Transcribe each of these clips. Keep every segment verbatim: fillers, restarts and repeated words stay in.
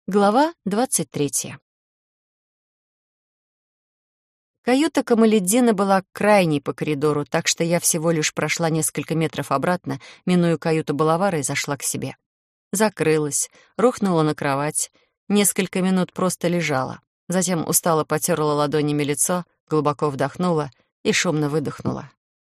Глава двадцать третья. Каюта Камалетдина была крайней по коридору, так что я всего лишь прошла несколько метров обратно, минуя каюту Балавара, и зашла к себе. Закрылась, рухнула на кровать, несколько минут просто лежала. Затем устало потерла ладонями лицо, глубоко вдохнула и шумно выдохнула.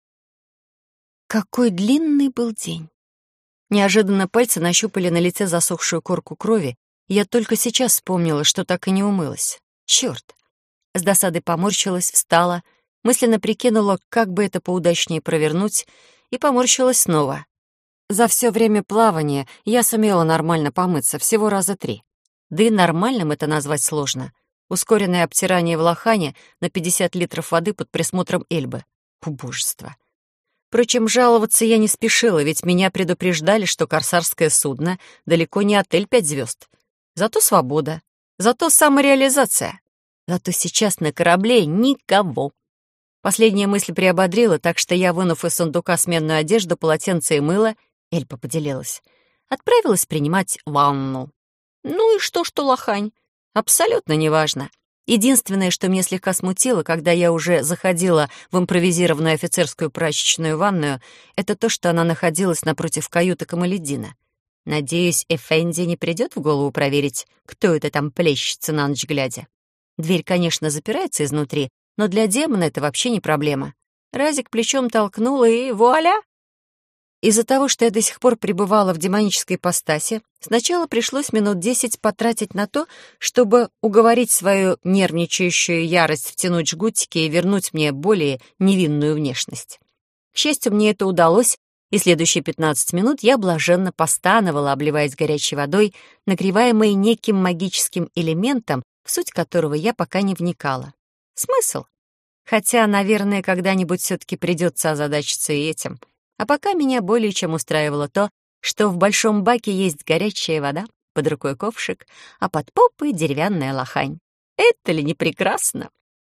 Какой длинный был день! Неожиданно пальцы нащупали на лице засохшую корку крови, и я только сейчас вспомнила, что так и не умылась. Чёрт! С досадой поморщилась, встала, мысленно прикинула, как бы это поудачнее провернуть, и поморщилась снова. За все время плавания я сумела нормально помыться, всего раза три. Да и нормальным это назвать сложно. Ускоренное обтирание в лохане на пятьдесят литров воды под присмотром Эльбы. Убожество. Впрочем, жаловаться я не спешила, ведь меня предупреждали, что корсарское судно далеко не отель пять звезд. Зато свобода, зато самореализация. Зато сейчас на корабле никого. Последняя мысль приободрила, так что я, вынув из сундука сменную одежду, полотенце и мыло, Эльпа поделилась, отправилась принимать ванну. Ну и что, что лохань? Абсолютно неважно. Единственное, что меня слегка смутило, когда я уже заходила в импровизированную офицерскую прачечную ванную, это то, что она находилась напротив каюты Камалетдина. Надеюсь, Эфенди не придет в голову проверить, кто это там плещется на ночь глядя. Дверь, конечно, запирается изнутри, но для демона это вообще не проблема. Разик плечом толкнула, и вуаля! Из-за того, что я до сих пор пребывала в демонической ипостаси, сначала пришлось минут десять потратить на то, чтобы уговорить свою нервничающую ярость втянуть жгутики и вернуть мне более невинную внешность. К счастью, мне это удалось, и следующие пятнадцать минут я блаженно постановала, обливаясь горячей водой, нагреваемой неким магическим элементом, в суть которого я пока не вникала. Смысл? Хотя, наверное, когда-нибудь все-таки придется озадачиться и этим. А пока меня более чем устраивало то, что в большом баке есть горячая вода, под рукой ковшик, а под попой деревянная лохань. Это ли не прекрасно?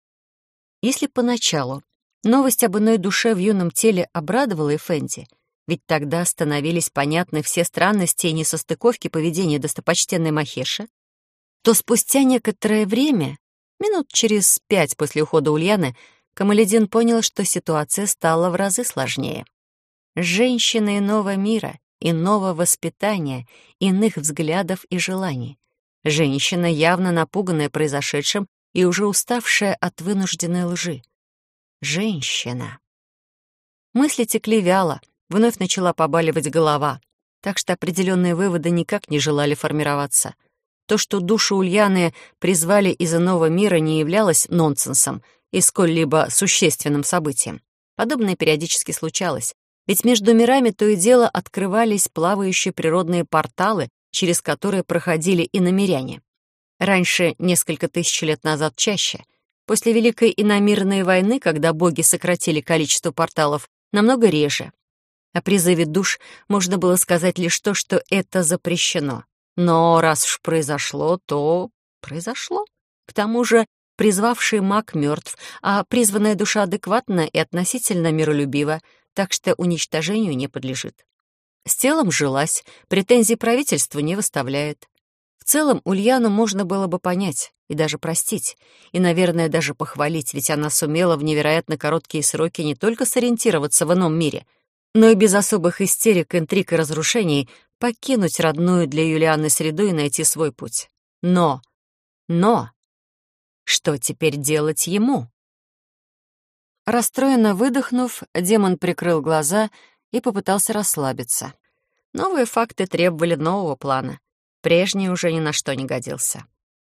Если поначалу новость об иной душе в юном теле обрадовала Эфенди, ведь тогда становились понятны все странности и несостыковки поведения достопочтенной Махеши, то спустя некоторое время, минут через пять после ухода Ульяны, Камалетдин понял, что ситуация стала в разы сложнее. Женщина иного мира, иного воспитания, иных взглядов и желаний. Женщина, явно напуганная произошедшим и уже уставшая от вынужденной лжи. Женщина. Мысли текли вяло, вновь начала побаливать голова, так что определенные выводы никак не желали формироваться. То, что душу Ульяны призвали из иного мира, не являлось нонсенсом и сколь-либо существенным событием. Подобное периодически случалось, ведь между мирами то и дело открывались плавающие природные порталы, через которые проходили иномиряне. Раньше, несколько тысяч лет назад, чаще. После Великой иномирной войны, когда боги сократили количество порталов, намного реже. О призыве душ можно было сказать лишь то, что это запрещено. Но раз уж произошло, то произошло. К тому же призвавший маг мертв, а призванная душа адекватна и относительно миролюбива, так что уничтожению не подлежит. С телом жилась, претензий правительству не выставляет. В целом Ульяну можно было бы понять и даже простить, и, наверное, даже похвалить, ведь она сумела в невероятно короткие сроки не только сориентироваться в ином мире, но и без особых истерик, интриг и разрушений покинуть родную для Юлианы среду и найти свой путь. Но, но, что теперь делать ему? Расстроенно выдохнув, демон прикрыл глаза и попытался расслабиться. Новые факты требовали нового плана. Прежний уже ни на что не годился.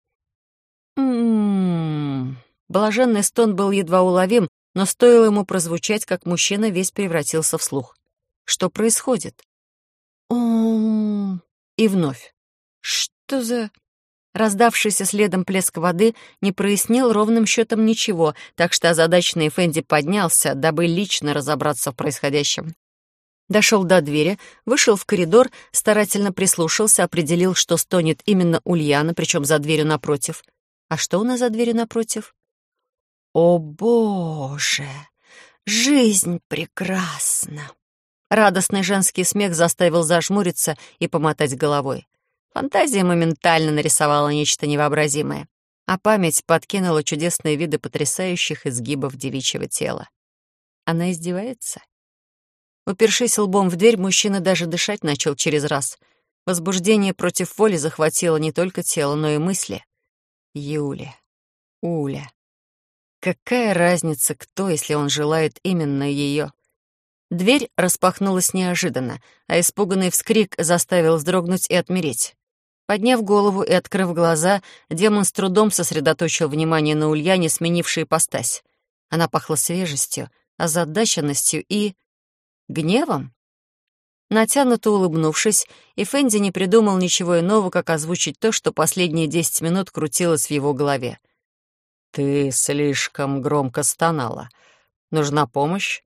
М-м-м. Блаженный стон был едва уловим, но стоило ему прозвучать, как мужчина весь превратился в слух. Что происходит? Ом. И вновь. Что за... Раздавшийся следом плеск воды не прояснил ровным счетом ничего, так что озадаченный Эфенди поднялся, дабы лично разобраться в происходящем. Дошел до двери, вышел в коридор, старательно прислушался, определил, что стонет именно Ульяна, причем за дверью напротив. А что у нас за дверью напротив? О, Боже! Жизнь прекрасна! Радостный женский смех заставил зажмуриться и помотать головой. Фантазия моментально нарисовала нечто невообразимое, а память подкинула чудесные виды потрясающих изгибов девичьего тела. Она издевается? Упершись лбом в дверь, мужчина даже дышать начал через раз. Возбуждение против воли захватило не только тело, но и мысли. Юля, Уля. Какая разница, кто, если он желает именно ее? Дверь распахнулась неожиданно, а испуганный вскрик заставил вздрогнуть и отмереть. Подняв голову и открыв глаза, демон с трудом сосредоточил внимание на Ульяне, сменившей ипостась. Она пахла свежестью, озадаченностью и... гневом. Натянуто улыбнувшись, Эфенди не придумал ничего иного, как озвучить то, что последние десять минут крутилось в его голове. «Ты слишком громко стонала. Нужна помощь?»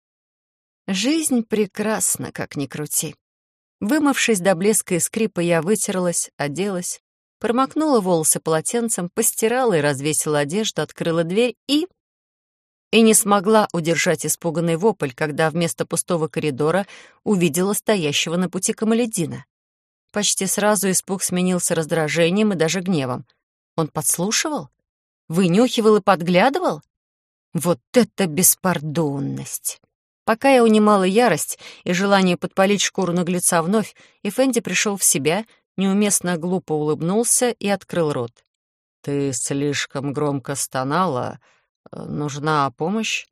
Жизнь прекрасна, как ни крути. Вымывшись до блеска и скрипа, я вытерлась, оделась, промокнула волосы полотенцем, постирала и развесила одежду, открыла дверь и... И не смогла удержать испуганный вопль, когда вместо пустого коридора увидела стоящего на пути Камаледдина. Почти сразу испуг сменился раздражением и даже гневом. Он подслушивал? Вынюхивал и подглядывал? Вот это беспардонность! Пока я унимала ярость и желание подпалить шкуру наглеца вновь, Эфенди пришел в себя, неуместно глупо улыбнулся и открыл рот. «Ты слишком громко стонала. Нужна помощь?»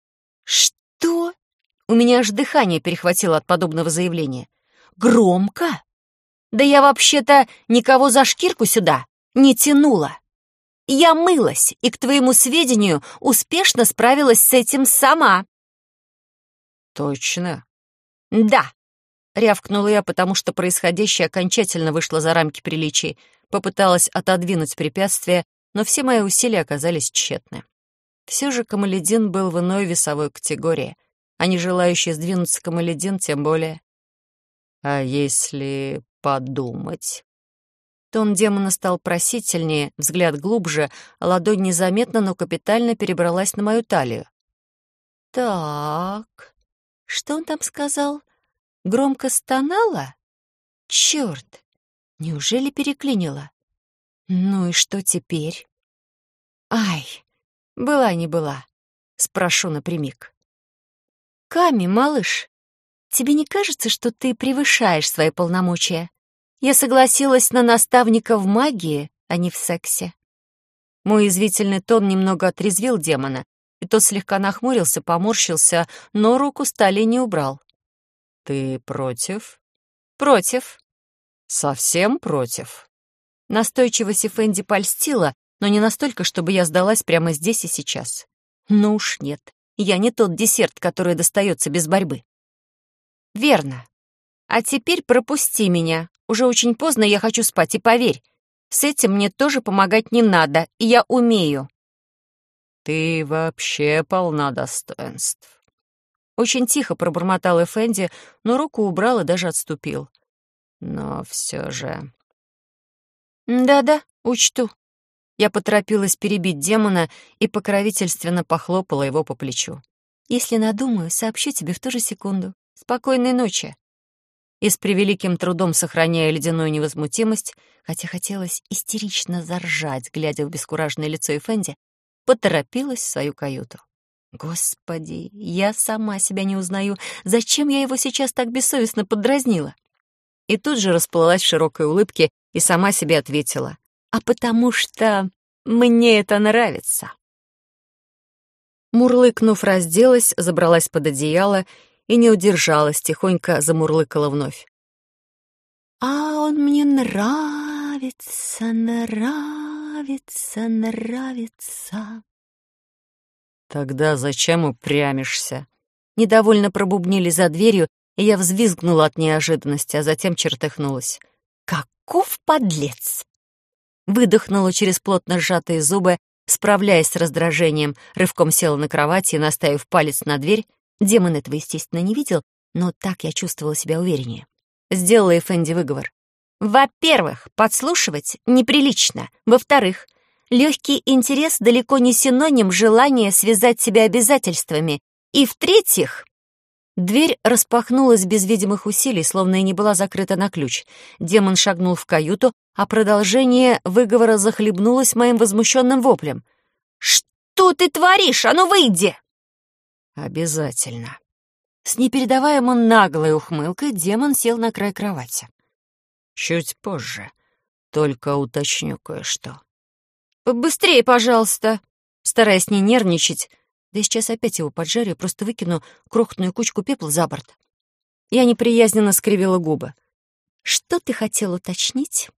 «Что?» У меня аж дыхание перехватило от подобного заявления. «Громко? Да я вообще-то никого за шкирку сюда не тянула. Я мылась и, к твоему сведению, успешно справилась с этим сама». «Точно?» «Да», — рявкнула я, потому что происходящее окончательно вышло за рамки приличий. Попыталась отодвинуть препятствия, но все мои усилия оказались тщетны. Все же Камаледдин был в иной весовой категории, а не желающий сдвинуться Камаледдин тем более. «А если подумать?» Тон демона стал просительнее, взгляд глубже, а ладонь незаметно, но капитально перебралась на мою талию. «Так, что он там сказал? Громко стонала? Черт, неужели переклинила? Ну и что теперь? Ай, была не была, спрошу напрямик. Ками, малыш, тебе не кажется, что ты превышаешь свои полномочия? Я согласилась на наставника в магии, а не в сексе». Мой язвительный тон немного отрезвил демона, и тот слегка нахмурился, поморщился, но руку с талии не убрал. «Ты против?» «Против». «Совсем против?» Настойчивость Эфенди польстила, но не настолько, чтобы я сдалась прямо здесь и сейчас. Ну уж нет, я не тот десерт, который достается без борьбы. «Верно. А теперь пропусти меня. Уже очень поздно, я хочу спать, и поверь, с этим мне тоже помогать не надо, и я умею». «Ты вообще полна достоинств». Очень тихо пробормотал Эфенди, но руку убрал и даже отступил. «Но все же...» «Да-да, учту». Я поторопилась перебить демона и покровительственно похлопала его по плечу. «Если надумаю, сообщу тебе в ту же секунду. Спокойной ночи». И с превеликим трудом, сохраняя ледяную невозмутимость, хотя хотелось истерично заржать, глядя в бескуражное лицо Эфенди, поторопилась в свою каюту. Господи, я сама себя не узнаю. Зачем я его сейчас так бессовестно подразнила? И тут же расплылась в широкой улыбке и сама себе ответила. А потому что мне это нравится. Мурлыкнув, разделась, забралась под одеяло и не удержалась, тихонько замурлыкала вновь. «А он мне нравится, нравится, нравится». «Тогда зачем упрямишься?» Недовольно пробубнили за дверью, и я взвизгнула от неожиданности, а затем чертыхнулась. «Каков подлец!» Выдохнула через плотно сжатые зубы, справляясь с раздражением, рывком села на кровати и, наставив палец на дверь, демон этого, естественно, не видел, но так я чувствовала себя увереннее. Сделала Эфенди выговор. «Во-первых, подслушивать неприлично. Во-вторых, легкий интерес далеко не синоним желания связать себя обязательствами. И в-третьих...» Дверь распахнулась без видимых усилий, словно и не была закрыта на ключ. Демон шагнул в каюту, а продолжение выговора захлебнулось моим возмущенным воплем. «Что ты творишь? А ну выйди!» «Обязательно». С непередаваемо наглой ухмылкой демон сел на край кровати. «Чуть позже. Только уточню кое-что». «Побыстрее, пожалуйста!» Стараясь не нервничать, да и сейчас опять его поджарю, просто выкину крохотную кучку пепла за борт. Я неприязненно скривила губы. «Что ты хотел уточнить?»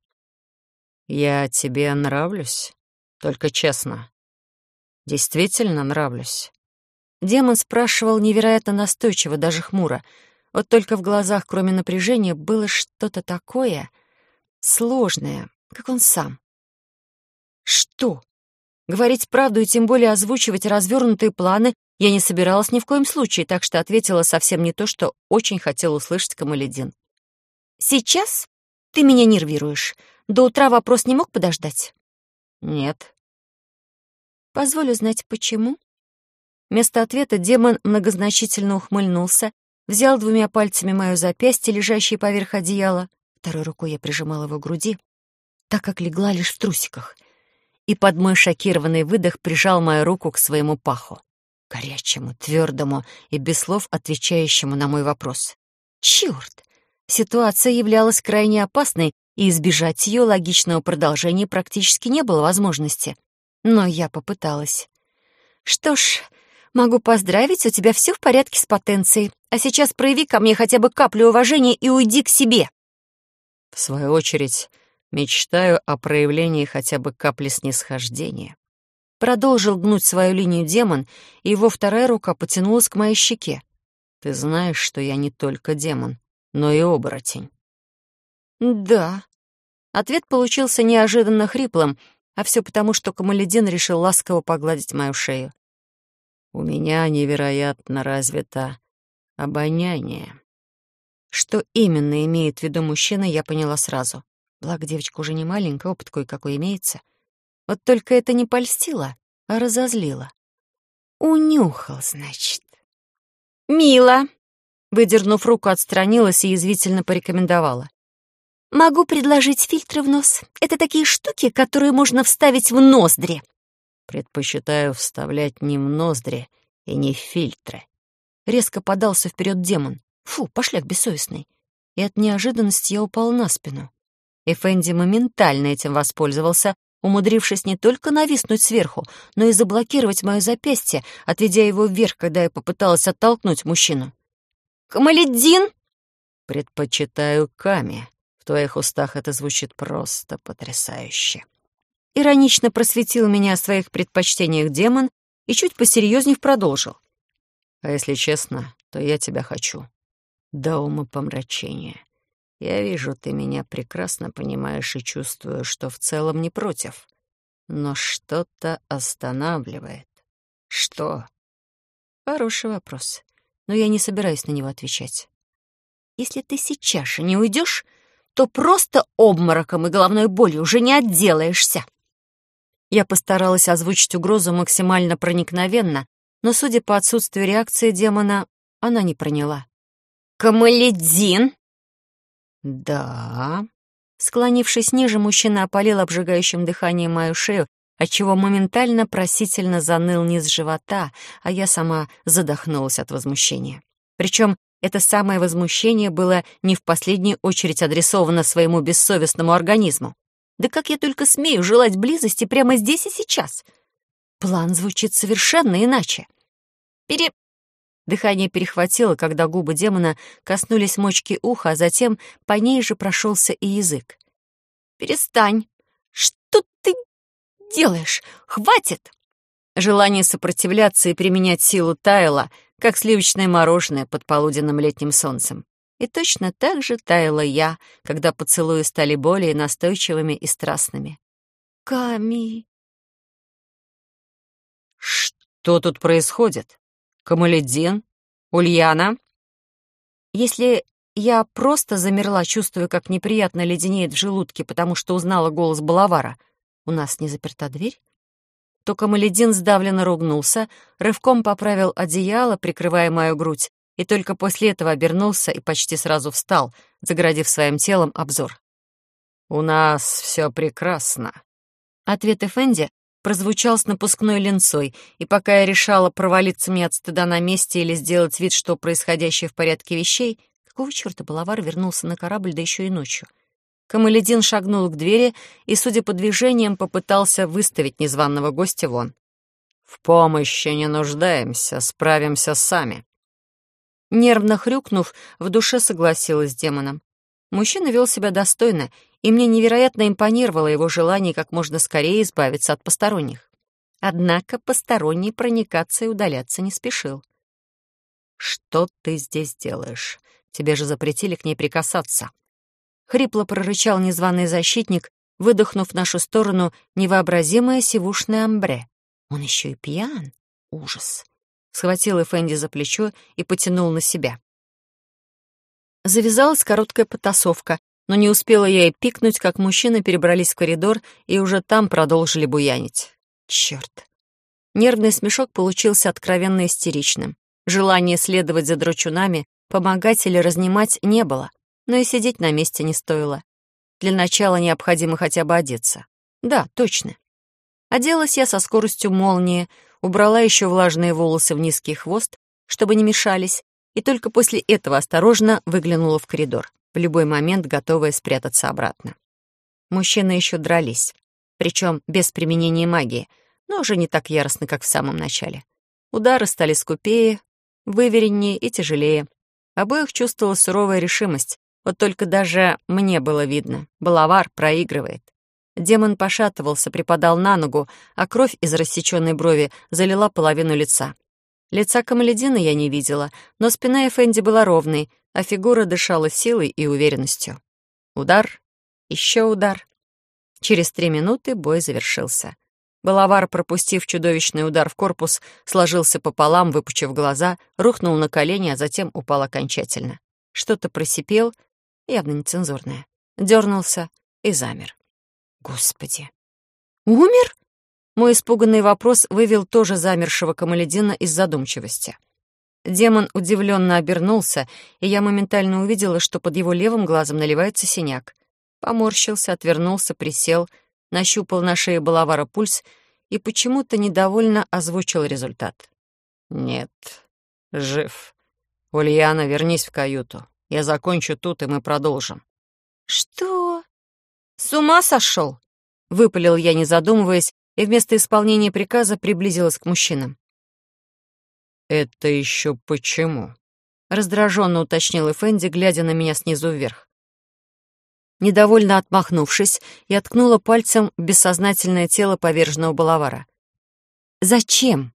«Я тебе нравлюсь? Только честно. Действительно нравлюсь?» Демон спрашивал невероятно настойчиво, даже хмуро. Вот только в глазах, кроме напряжения, было что-то такое сложное, как он сам. «Что?» Говорить правду и тем более озвучивать развернутые планы я не собиралась ни в коем случае, так что ответила совсем не то, что очень хотел услышать Камаледин. «Сейчас ты меня нервируешь. До утра вопрос не мог подождать?» «Нет». «Позволю знать, почему?» Вместо ответа демон многозначительно ухмыльнулся, взял двумя пальцами мое запястье, лежащее поверх одеяла, второй рукой я прижимала его к груди, так как легла лишь в трусиках, и под мой шокированный выдох прижал мою руку к своему паху, горячему, твердому и без слов отвечающему на мой вопрос. Черт! Ситуация являлась крайне опасной, и избежать ее логичного продолжения практически не было возможности. Но я попыталась. «Что ж, могу поздравить, у тебя все в порядке с потенцией, а сейчас прояви ко мне хотя бы каплю уважения и уйди к себе». В свою очередь, мечтаю о проявлении хотя бы капли снисхождения. Продолжил гнуть свою линию демон, и его вторая рука потянулась к моей щеке. Ты знаешь, что я не только демон, но и оборотень. «Да». Ответ получился неожиданно хриплым, а все потому, что Камаледин решил ласково погладить мою шею. У меня невероятно развито обоняние. Что именно имеет в виду мужчина, я поняла сразу. Благо, девочка уже не маленькая, опыт кое-какой имеется. Вот только это не польстило, а разозлило. Унюхал, значит. «Мило!» Выдернув руку, отстранилась и язвительно порекомендовала. «Могу предложить фильтры в нос. Это такие штуки, которые можно вставить в ноздри». Предпочитаю вставлять не в ноздри и не в фильтры. Резко подался вперед демон. Фу, пошляк бессовестный. И от неожиданности я упал на спину. И Фэнди моментально этим воспользовался, умудрившись не только нависнуть сверху, но и заблокировать мое запястье, отведя его вверх, когда я попыталась оттолкнуть мужчину. «Камаледдин!» Предпочитаю Ками. В твоих устах это звучит просто потрясающе. Иронично просветил меня о своих предпочтениях демон и чуть посерьезнее продолжил. А если честно, то я тебя хочу. До умопомрачения. Я вижу, ты меня прекрасно понимаешь и чувствую, что в целом не против. Но что-то останавливает. Что? Хороший вопрос, но я не собираюсь на него отвечать. Если ты сейчас же не уйдешь, то просто обмороком и головной болью уже не отделаешься. Я постаралась озвучить угрозу максимально проникновенно, но, судя по отсутствию реакции демона, она не проняла. «Камаледдин?» «Да...» Склонившись ниже, мужчина опалил обжигающим дыханием мою шею, отчего моментально просительно заныл низ живота, а я сама задохнулась от возмущения. Причем это самое возмущение было не в последнюю очередь адресовано своему бессовестному организму. Да как я только смею желать близости прямо здесь и сейчас? План звучит совершенно иначе. Пере... Дыхание перехватило, когда губы демона коснулись мочки уха, а затем по ней же прошелся и язык. «Перестань! Что ты делаешь? Хватит!» Желание сопротивляться и применять силу таяло, как сливочное мороженое под полуденным летним солнцем. И точно так же таяла я, когда поцелуи стали более настойчивыми и страстными. «Ками...» «Что тут происходит? Камаледдин? Ульяна?» Если я просто замерла, чувствуя, как неприятно леденеет в желудке, потому что узнала голос Балавара, «У нас не заперта дверь?» то Камаледдин сдавленно ругнулся, рывком поправил одеяло, прикрывая мою грудь, и только после этого обернулся и почти сразу встал, загородив своим телом обзор. «У нас все прекрасно». Ответ Эфенди прозвучал с напускной ленцой, и пока я решала, провалиться мне от стыда на месте или сделать вид, что происходящее в порядке вещей, какого черта Балавар вернулся на корабль, да еще и ночью? Камаледин шагнул к двери и, судя по движениям, попытался выставить незваного гостя вон. «В помощи не нуждаемся, справимся сами». Нервно хрюкнув, в душе согласилась с демоном. Мужчина вел себя достойно, и мне невероятно импонировало его желание как можно скорее избавиться от посторонних. Однако посторонний проникаться и удаляться не спешил. «Что ты здесь делаешь? Тебе же запретили к ней прикасаться». Хрипло прорычал незваный защитник, выдохнув в нашу сторону невообразимое сивушное амбре. Он еще и пьян. Ужас. Схватил Эфенди за плечо и потянул на себя. Завязалась короткая потасовка, но не успела я и пикнуть, как мужчины перебрались в коридор и уже там продолжили буянить. Черт. Нервный смешок получился откровенно истеричным. Желания следовать за драчунами, помогать или разнимать не было, но и сидеть на месте не стоило. Для начала необходимо хотя бы одеться. Да, точно. Оделась я со скоростью молнии, убрала еще влажные волосы в низкий хвост, чтобы не мешались, и только после этого осторожно выглянула в коридор, в любой момент готовая спрятаться обратно. Мужчины еще дрались, причем без применения магии, но уже не так яростно, как в самом начале. Удары стали скупее, вывереннее и тяжелее. Обоих чувствовала суровая решимость, вот только даже мне было видно, Балавар проигрывает. Демон пошатывался, припадал на ногу, а кровь из рассеченной брови залила половину лица. Лица Камаледина я не видела, но спина Эфенди была ровной, а фигура дышала силой и уверенностью. Удар, еще удар. Через три минуты бой завершился. Балавар, пропустив чудовищный удар в корпус, сложился пополам, выпучив глаза, рухнул на колени, а затем упал окончательно. Что-то просипел, явно нецензурное, дернулся и замер. Господи! Умер? Мой испуганный вопрос вывел тоже замершего Камаледина из задумчивости. Демон удивленно обернулся, и я моментально увидела, что под его левым глазом наливается синяк. Поморщился, отвернулся, присел, нащупал на шее Балавара пульс и почему-то недовольно озвучил результат. «Нет, жив. Ульяна, вернись в каюту. Я закончу тут, и мы продолжим». «Что? С ума сошел?» — выпалил я, не задумываясь, и вместо исполнения приказа приблизилась к мужчинам. «Это еще почему?» — раздраженно уточнил Эфенди, глядя на меня снизу вверх. Недовольно отмахнувшись, я ткнула пальцем в бессознательное тело поверженного Балавара. «Зачем?»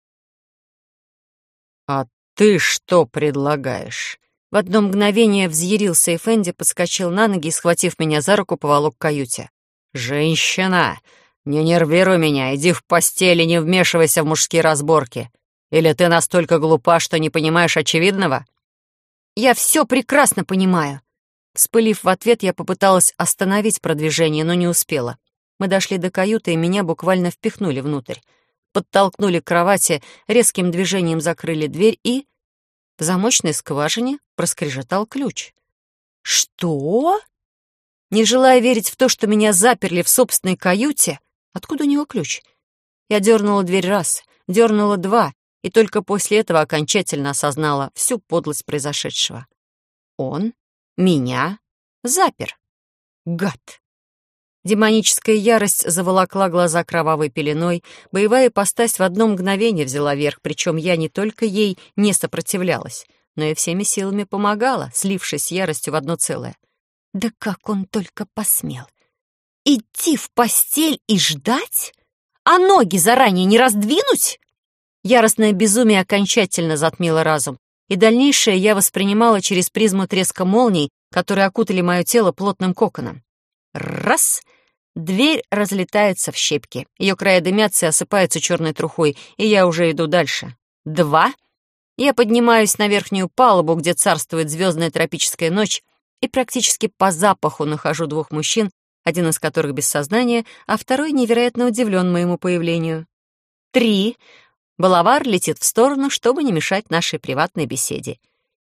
«А ты что предлагаешь?» В одно мгновение взъярился Эфенди, подскочил на ноги и, схватив меня за руку, поволок к каюте. «Женщина, не нервируй меня, иди в постель и не вмешивайся в мужские разборки. Или ты настолько глупа, что не понимаешь очевидного?» «Я все прекрасно понимаю». Вспылив в ответ, я попыталась остановить продвижение, но не успела. Мы дошли до каюты, и меня буквально впихнули внутрь. Подтолкнули к кровати, резким движением закрыли дверь и... В замочной скважине проскрежетал ключ. «Что?» Не желая верить в то, что меня заперли в собственной каюте, откуда у него ключ? Я дернула дверь раз, дернула два, и только после этого окончательно осознала всю подлость произошедшего. Он меня запер. Гад! Демоническая ярость заволокла глаза кровавой пеленой, боевая ипостась в одно мгновение взяла верх, причем я не только ей не сопротивлялась, но и всеми силами помогала, слившись с яростью в одно целое. Да как он только посмел! Идти в постель и ждать? А ноги заранее не раздвинуть? Яростное безумие окончательно затмило разум, и дальнейшее я воспринимала через призму треска молний, которые окутали мое тело плотным коконом. Раз — дверь разлетается в щепки, ее края дымятся и осыпаются черной трухой, и я уже иду дальше. Два — я поднимаюсь на верхнюю палубу, где царствует звездная тропическая ночь, и практически по запаху нахожу двух мужчин, один из которых без сознания, а второй невероятно удивлен моему появлению. Три — Балавар летит в сторону, чтобы не мешать нашей приватной беседе.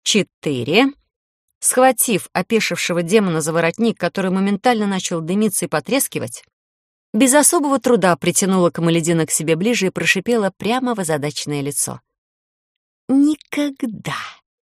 четыре. Схватив опешившего демона за воротник, который моментально начал дымиться и потрескивать, без особого труда притянула Камаледина к себе ближе и прошипела прямо в озадаченное лицо. «Никогда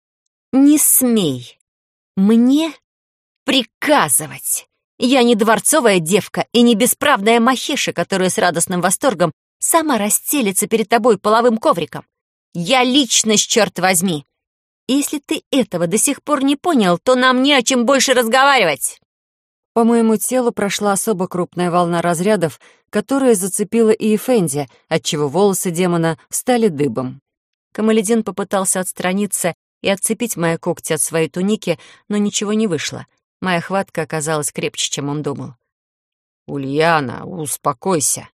не смей мне приказывать. Я не дворцовая девка и не бесправная махиша, которая с радостным восторгом сама расстелится перед тобой половым ковриком. Я личность, черт возьми! И если ты этого до сих пор не понял, то нам не о чем больше разговаривать!» По моему телу прошла особо крупная волна разрядов, которая зацепила и Эфенди, отчего волосы демона встали дыбом. Камаледин попытался отстраниться и отцепить мои когти от своей туники, но ничего не вышло. Моя хватка оказалась крепче, чем он думал. «Ульяна, успокойся».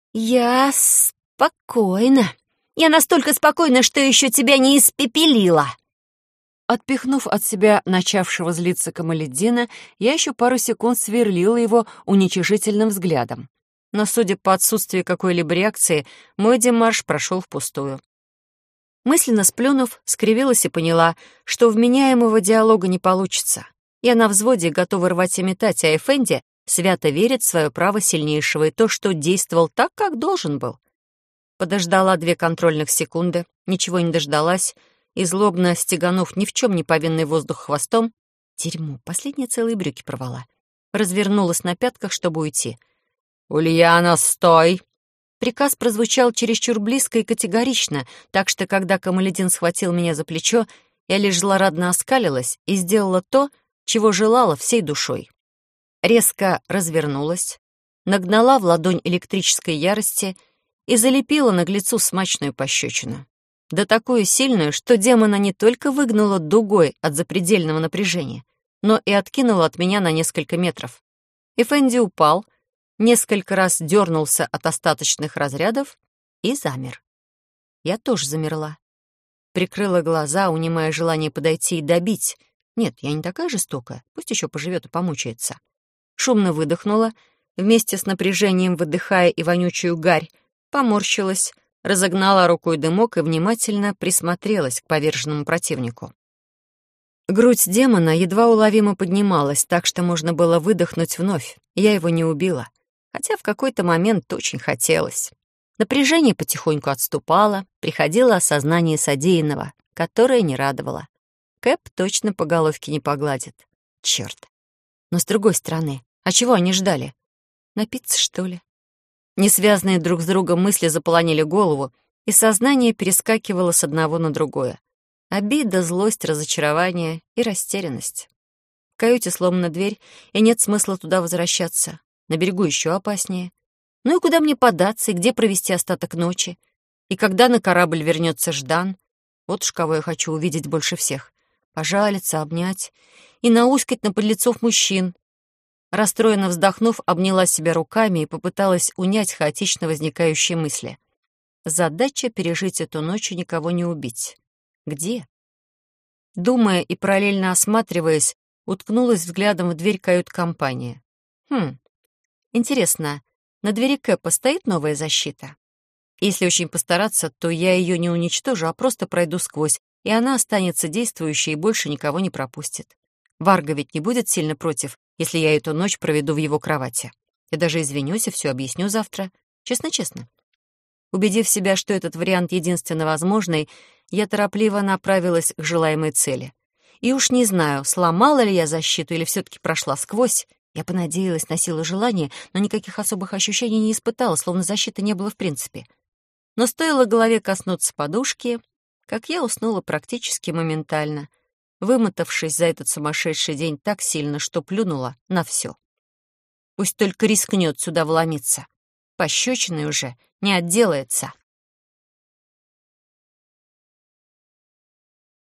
«Я спокойна. Я настолько спокойна, что еще тебя не испепелила». Отпихнув от себя начавшего злиться Камаледдина, я еще пару секунд сверлила его уничижительным взглядом. Но, судя по отсутствию какой-либо реакции, мой демарш прошел впустую. Мысленно сплюнув, скривилась и поняла, что вменяемого диалога не получится. Я на взводе и готова рвать и метать, а Эфенди свято верит в свое право сильнейшего и то, что действовал так, как должен был. Подождала две контрольных секунды, ничего не дождалась, и, злобно стеганув ни в чем не повинный воздух хвостом, дерьмо, последние целые брюки порвала, развернулась на пятках, чтобы уйти. «Ульяна, стой!» Приказ прозвучал чересчур близко и категорично, так что, когда Камаледин схватил меня за плечо, я лишь злорадно оскалилась и сделала то, чего желала всей душой. Резко развернулась, нагнала в ладонь электрической ярости и залепила наглецу смачную пощечину. Да такую сильную, что демона не только выгнула дугой от запредельного напряжения, но и откинула от меня на несколько метров. Эфенди упал, несколько раз дернулся от остаточных разрядов и замер. Я тоже замерла. Прикрыла глаза, унимая желание подойти и добить. Нет, я не такая жестокая, пусть еще поживет и помучается. Шумно выдохнула, вместе с напряжением выдыхая и вонючую гарь, поморщилась, разогнала рукой дымок и внимательно присмотрелась к поверженному противнику. Грудь демона едва уловимо поднималась, так что можно было выдохнуть вновь. Я его не убила, хотя в какой-то момент очень хотелось. Напряжение потихоньку отступало, приходило осознание содеянного, которое не радовало. Кэп точно по головке не погладит. Черт. Но с другой стороны, а чего они ждали? Напиться, что ли? Несвязанные друг с другом мысли заполонили голову, и сознание перескакивало с одного на другое. Обида, злость, разочарование и растерянность. В каюте сломана дверь, и нет смысла туда возвращаться. На берегу еще опаснее. Ну и куда мне податься, и где провести остаток ночи? И когда на корабль вернется Ждан? Вот уж кого я хочу увидеть больше всех. Пожалиться, обнять и науськать на подлецов мужчин. Расстроенно вздохнув, обняла себя руками и попыталась унять хаотично возникающие мысли. Задача — пережить эту ночь и никого не убить. Где? Думая и параллельно осматриваясь, уткнулась взглядом в дверь кают-компании. Хм, интересно, на двери Кэпа стоит новая защита? Если очень постараться, то я ее не уничтожу, а просто пройду сквозь, и она останется действующей и больше никого не пропустит. Варга ведь не будет сильно против, если я эту ночь проведу в его кровати. Я даже извинюсь и все объясню завтра. Честно-честно. Убедив себя, что этот вариант единственно возможный, я торопливо направилась к желаемой цели. И уж не знаю, сломала ли я защиту или все-таки прошла сквозь. Я понадеялась на силу желания, но никаких особых ощущений не испытала, словно защиты не было в принципе. Но стоило голове коснуться подушки, как я уснула практически моментально, вымотавшись за этот сумасшедший день так сильно, что плюнула на все. Пусть только рискнет сюда вломиться. Пощечиной уже не отделается.